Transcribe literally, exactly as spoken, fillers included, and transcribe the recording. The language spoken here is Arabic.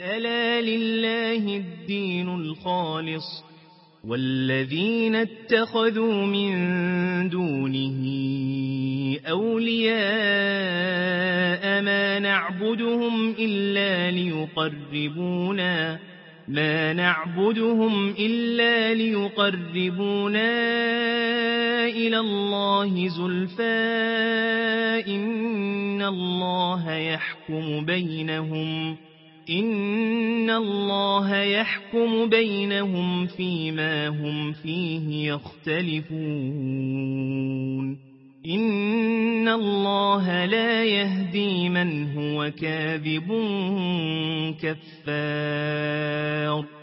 ألا لله الدين الخالص والذين اتخذوا من دونه أولياء ما نعبدهم إلا ليقربونا ما نعبدهم إلا ليقربونا إلى الله زلفى إن الله يحكم بينهم إن الله يحكم بينهم فيما هم فيه يختلفون إن الله لا يهدي من هو كاذب كفار